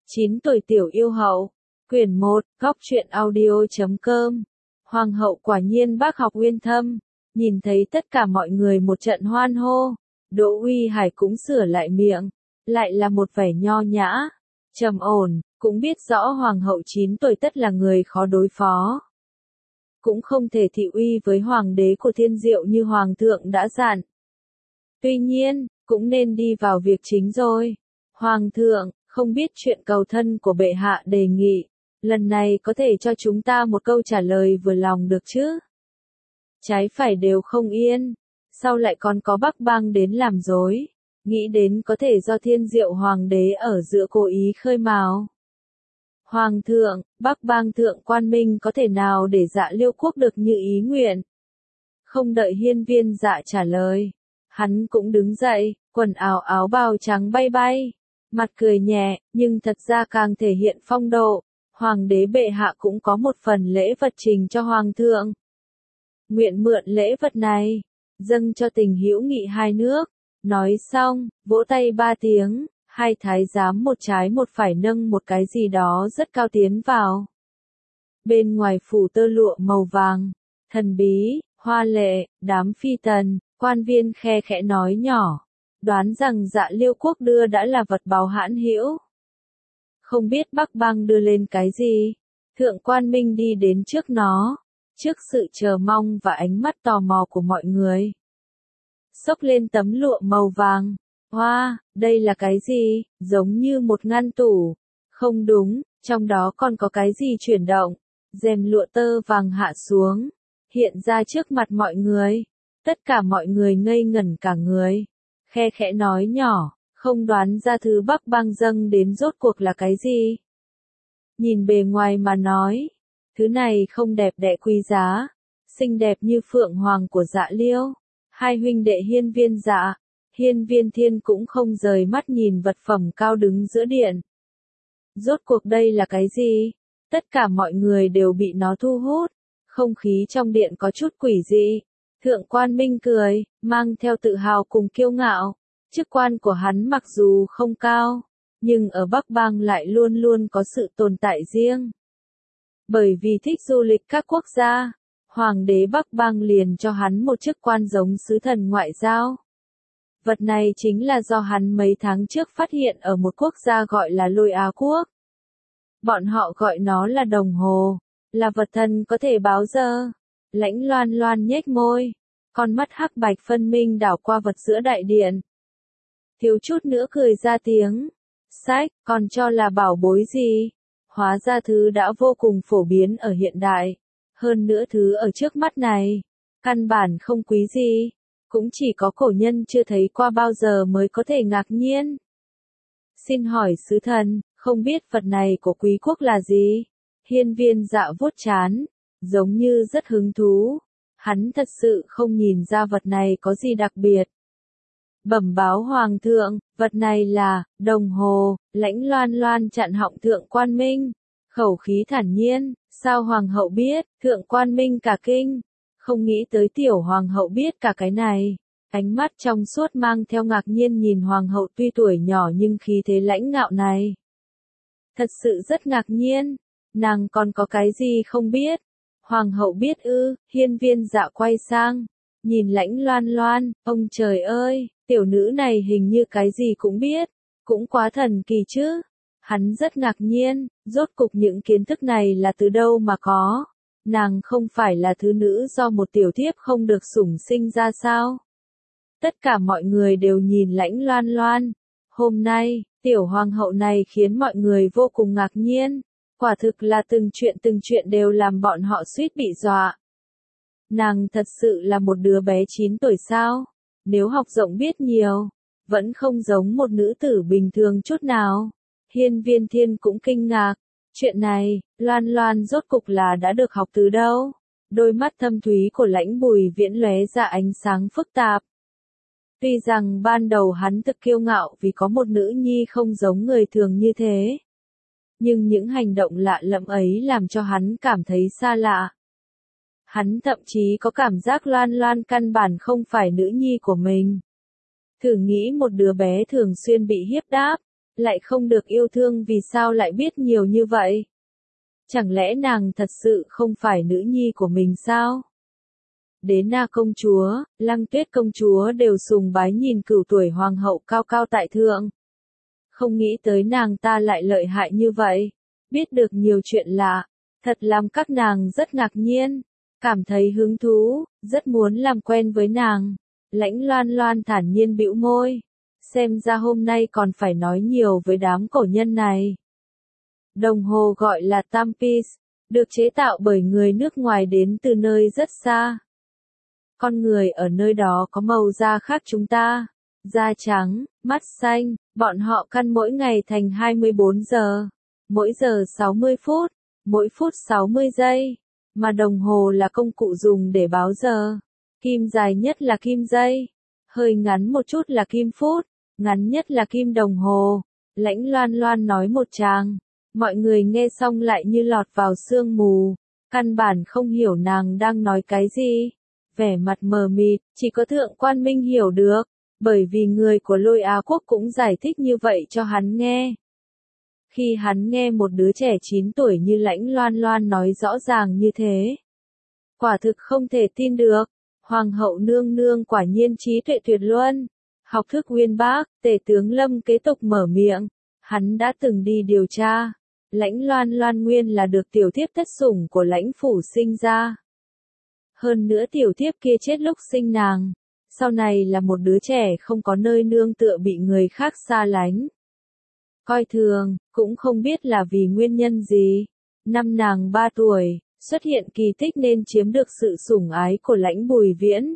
9 tuổi tiểu yêu hậu. Quyển 1, góc truyện audio.com. Hoàng hậu quả nhiên bác học uyên thâm. Nhìn thấy tất cả mọi người một trận hoan hô. Đỗ Uy Hải cũng sửa lại miệng. Lại là một vẻ nho nhã, trầm ổn, cũng biết rõ hoàng hậu 9 tuổi tất là người khó đối phó. Cũng không thể thị uy với hoàng đế của thiên diệu như hoàng thượng đã dặn. Tuy nhiên, cũng nên đi vào việc chính rồi. Hoàng thượng, không biết chuyện cầu thân của bệ hạ đề nghị, lần này có thể cho chúng ta một câu trả lời vừa lòng được chứ? Trái phải đều không yên, sau lại còn có Bắc Bang đến làm dối, nghĩ đến có thể do thiên diệu hoàng đế ở giữa cố ý khơi mào. Hoàng thượng, Bắc Bang thượng quan minh có thể nào để Dạ Liêu quốc được như ý nguyện? Không đợi hiên viên Dạ trả lời, hắn cũng đứng dậy, quần áo bào trắng bay bay, mặt cười nhẹ, nhưng thật ra càng thể hiện phong độ. Hoàng đế bệ hạ cũng có một phần lễ vật trình cho hoàng thượng. Nguyện mượn lễ vật này, dâng cho tình hữu nghị hai nước. Nói xong, vỗ tay 3 tiếng, hai thái giám một trái một phải nâng một cái gì đó rất cao tiến vào. Bên ngoài phủ tơ lụa màu vàng, thần bí, hoa lệ, đám phi tần, quan viên khe khẽ nói nhỏ, đoán rằng Dạ Liêu quốc đưa đã là vật báu hãn hữu. Không biết Bắc Bang đưa lên cái gì, thượng quan minh đi đến trước nó, trước sự chờ mong và ánh mắt tò mò của mọi người. Xốc lên tấm lụa màu vàng, hoa, đây là cái gì, giống như một ngăn tủ, không đúng, trong đó còn có cái gì chuyển động, rèm lụa tơ vàng hạ xuống, hiện ra trước mặt mọi người, tất cả mọi người ngây ngẩn cả người, khe khẽ nói nhỏ. Không đoán ra thứ Bắc Bang dâng đến rốt cuộc là cái gì. Nhìn bề ngoài mà nói, thứ này không đẹp đẽ quý giá, xinh đẹp như phượng hoàng của Dạ Liêu. Hai huynh đệ hiên viên Dạ, hiên viên thiên cũng không rời mắt nhìn vật phẩm cao đứng giữa điện. Rốt cuộc đây là cái gì? Tất cả mọi người đều bị nó thu hút, không khí trong điện có chút quỷ dị. Thượng quan minh cười, mang theo tự hào cùng kiêu ngạo. Chức quan của hắn mặc dù không cao, nhưng ở Bắc Bang lại luôn luôn có sự tồn tại riêng. Bởi vì thích du lịch các quốc gia, hoàng đế Bắc Bang liền cho hắn một chức quan giống sứ thần ngoại giao. Vật này chính là do hắn mấy tháng trước phát hiện ở một quốc gia gọi là Lôi Á Quốc. Bọn họ gọi nó là đồng hồ, là vật thần có thể báo giờ. Lãnh Loan Loan nhếch môi, con mắt hắc bạch phân minh đảo qua vật giữa đại điện. Thiếu chút nữa cười ra tiếng. Sách, còn cho là bảo bối gì? Hóa ra thứ đã vô cùng phổ biến ở hiện đại. Hơn nữa thứ ở trước mắt này, căn bản không quý gì. Cũng chỉ có cổ nhân chưa thấy qua bao giờ mới có thể ngạc nhiên. Xin hỏi sứ thần, không biết vật này của quý quốc là gì? Hiên viên Dạ vuốt trán, giống như rất hứng thú. Hắn thật sự không nhìn ra vật này có gì đặc biệt. Bẩm báo hoàng thượng, vật này là đồng hồ. Lãnh Loan Loan chặn họng thượng quan minh, khẩu khí thản nhiên. Sao hoàng hậu biết? Thượng quan minh cả kinh, không nghĩ tới tiểu hoàng hậu biết cả cái này. Ánh mắt trong suốt mang theo ngạc nhiên nhìn hoàng hậu tuy tuổi nhỏ nhưng khí thế lãnh ngạo này. Thật sự rất ngạc nhiên, nàng còn có cái gì không biết? Hoàng hậu biết ư? Hiên viên Dạ quay sang, nhìn Lãnh Loan Loan, ông trời ơi, tiểu nữ này hình như cái gì cũng biết, cũng quá thần kỳ chứ. Hắn rất ngạc nhiên, rốt cục những kiến thức này là từ đâu mà có. Nàng không phải là thứ nữ do một tiểu thiếp không được sủng sinh ra sao? Tất cả mọi người đều nhìn Lãnh Loan Loan. Hôm nay, tiểu hoàng hậu này khiến mọi người vô cùng ngạc nhiên. Quả thực là từng chuyện đều làm bọn họ suýt bị dọa. Nàng thật sự là một đứa bé 9 tuổi sao? Nếu học rộng biết nhiều, vẫn không giống một nữ tử bình thường chút nào. Hiên viên thiên cũng kinh ngạc. Chuyện này, Loan Loan rốt cục là đã được học từ đâu? Đôi mắt thâm thúy của Lãnh Bùi Viễn lóe ra ánh sáng phức tạp. Tuy rằng ban đầu hắn thực kiêu ngạo vì có một nữ nhi không giống người thường như thế. Nhưng những hành động lạ lẫm ấy làm cho hắn cảm thấy xa lạ. Hắn thậm chí có cảm giác Loan Loan căn bản không phải nữ nhi của mình. Thử nghĩ một đứa bé thường xuyên bị hiếp đáp, lại không được yêu thương vì sao lại biết nhiều như vậy? Chẳng lẽ nàng thật sự không phải nữ nhi của mình sao? Đế Na công chúa, Lăng Tuyết công chúa đều sùng bái nhìn Cửu tuổi hoàng hậu cao cao tại thượng. Không nghĩ tới nàng ta lại lợi hại như vậy, biết được nhiều chuyện lạ, thật làm các nàng rất ngạc nhiên, cảm thấy hứng thú, rất muốn làm quen với nàng. Lãnh Loan Loan thản nhiên bĩu môi, xem ra hôm nay còn phải nói nhiều với đám cổ nhân này. Đồng hồ gọi là timepiece, được chế tạo bởi người nước ngoài đến từ nơi rất xa. Con người ở nơi đó có màu da khác chúng ta, da trắng, mắt xanh, bọn họ căn mỗi ngày thành 24 giờ, mỗi giờ 60 phút, mỗi phút 60 giây, mà đồng hồ là công cụ dùng để báo giờ. Kim dài nhất là kim giây, hơi ngắn một chút là kim phút, ngắn nhất là kim đồng hồ. Lãnh Loan Loan nói một tràng, mọi người nghe xong lại như lọt vào sương mù, căn bản không hiểu nàng đang nói cái gì. Vẻ mặt mờ mịt, chỉ có Thượng Quan Minh hiểu được, bởi vì người của Lôi Á Quốc cũng giải thích như vậy cho hắn nghe. Khi hắn nghe một đứa trẻ 9 tuổi như Lãnh Loan Loan nói rõ ràng như thế, quả thực không thể tin được. Hoàng hậu nương nương quả nhiên trí tuệ tuyệt luân, học thức uyên bác. Tể tướng Lâm kế tục mở miệng, hắn đã từng đi điều tra, Lãnh Loan Loan nguyên là được tiểu thiếp thất sủng của Lãnh phủ sinh ra. Hơn nữa tiểu thiếp kia chết lúc sinh nàng, sau này là một đứa trẻ không có nơi nương tựa bị người khác xa lánh, coi thường, cũng không biết là vì nguyên nhân gì. Năm nàng 3 tuổi, xuất hiện kỳ tích nên chiếm được sự sủng ái của Lãnh Bùi Viễn.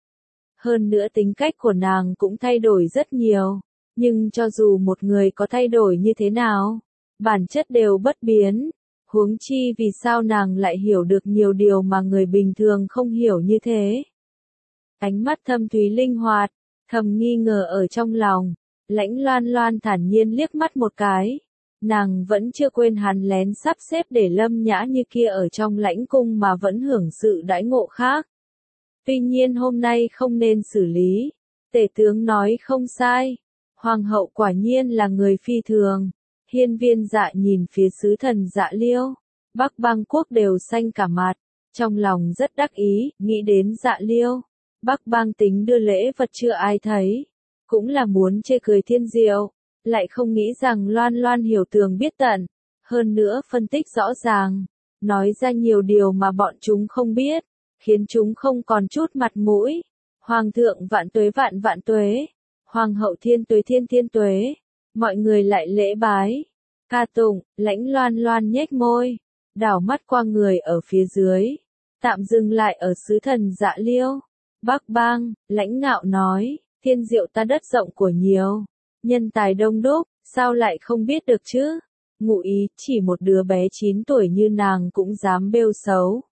Hơn nữa tính cách của nàng cũng thay đổi rất nhiều, nhưng cho dù một người có thay đổi như thế nào, bản chất đều bất biến. Huống chi vì sao nàng lại hiểu được nhiều điều mà người bình thường không hiểu như thế. Ánh mắt thâm thúy linh hoạt, thầm nghi ngờ ở trong lòng. Lãnh Loan Loan thản nhiên liếc mắt một cái. Nàng vẫn chưa quên hắn lén sắp xếp để Lâm Nhã như kia ở trong lãnh cung mà vẫn hưởng sự đãi ngộ khác. Tuy nhiên hôm nay không nên xử lý. Tể tướng nói không sai. Hoàng hậu quả nhiên là người phi thường. Hiên Viên Dạ nhìn phía sứ thần Dạ Liêu, Bắc Bang quốc đều xanh cả mặt, trong lòng rất đắc ý, nghĩ đến Dạ Liêu, Bắc Bang tính đưa lễ vật chưa ai thấy, cũng là muốn chê cười thiên diệu, lại không nghĩ rằng Loan Loan hiểu tường biết tận, hơn nữa phân tích rõ ràng, nói ra nhiều điều mà bọn chúng không biết, khiến chúng không còn chút mặt mũi. Hoàng thượng vạn tuế vạn vạn tuế, Hoàng hậu thiên tuế thiên thiên tuế. Mọi người lại lễ bái, ca tụng. Lãnh Loan Loan nhếch môi, đảo mắt qua người ở phía dưới, tạm dừng lại ở sứ thần Dạ Liêu. Bắc Bang, Lãnh Ngạo nói, thiên diệu ta đất rộng của nhiều, nhân tài đông đúc, sao lại không biết được chứ? Ngụ ý, chỉ một đứa bé 9 tuổi như nàng cũng dám bêu xấu.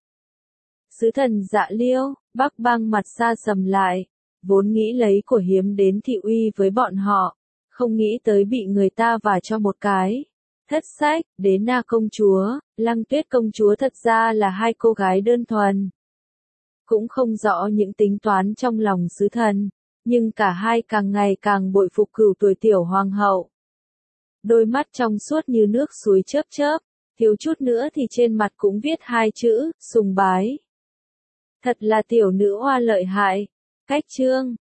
Sứ thần Dạ Liêu, Bắc Bang mặt xa sầm lại, vốn nghĩ lấy của hiếm đến thị uy với bọn họ. Không nghĩ tới bị người ta vả cho một cái. Thất sách, Đế Na công chúa, Lăng Tuyết công chúa thật ra là hai cô gái đơn thuần. Cũng không rõ những tính toán trong lòng sứ thần, nhưng cả hai càng ngày càng bội phục Cửu tuổi tiểu hoàng hậu. Đôi mắt trong suốt như nước suối chớp chớp, thiếu chút nữa thì trên mặt cũng viết hai chữ, sùng bái. Thật là tiểu nữ hoa lợi hại. Cách chương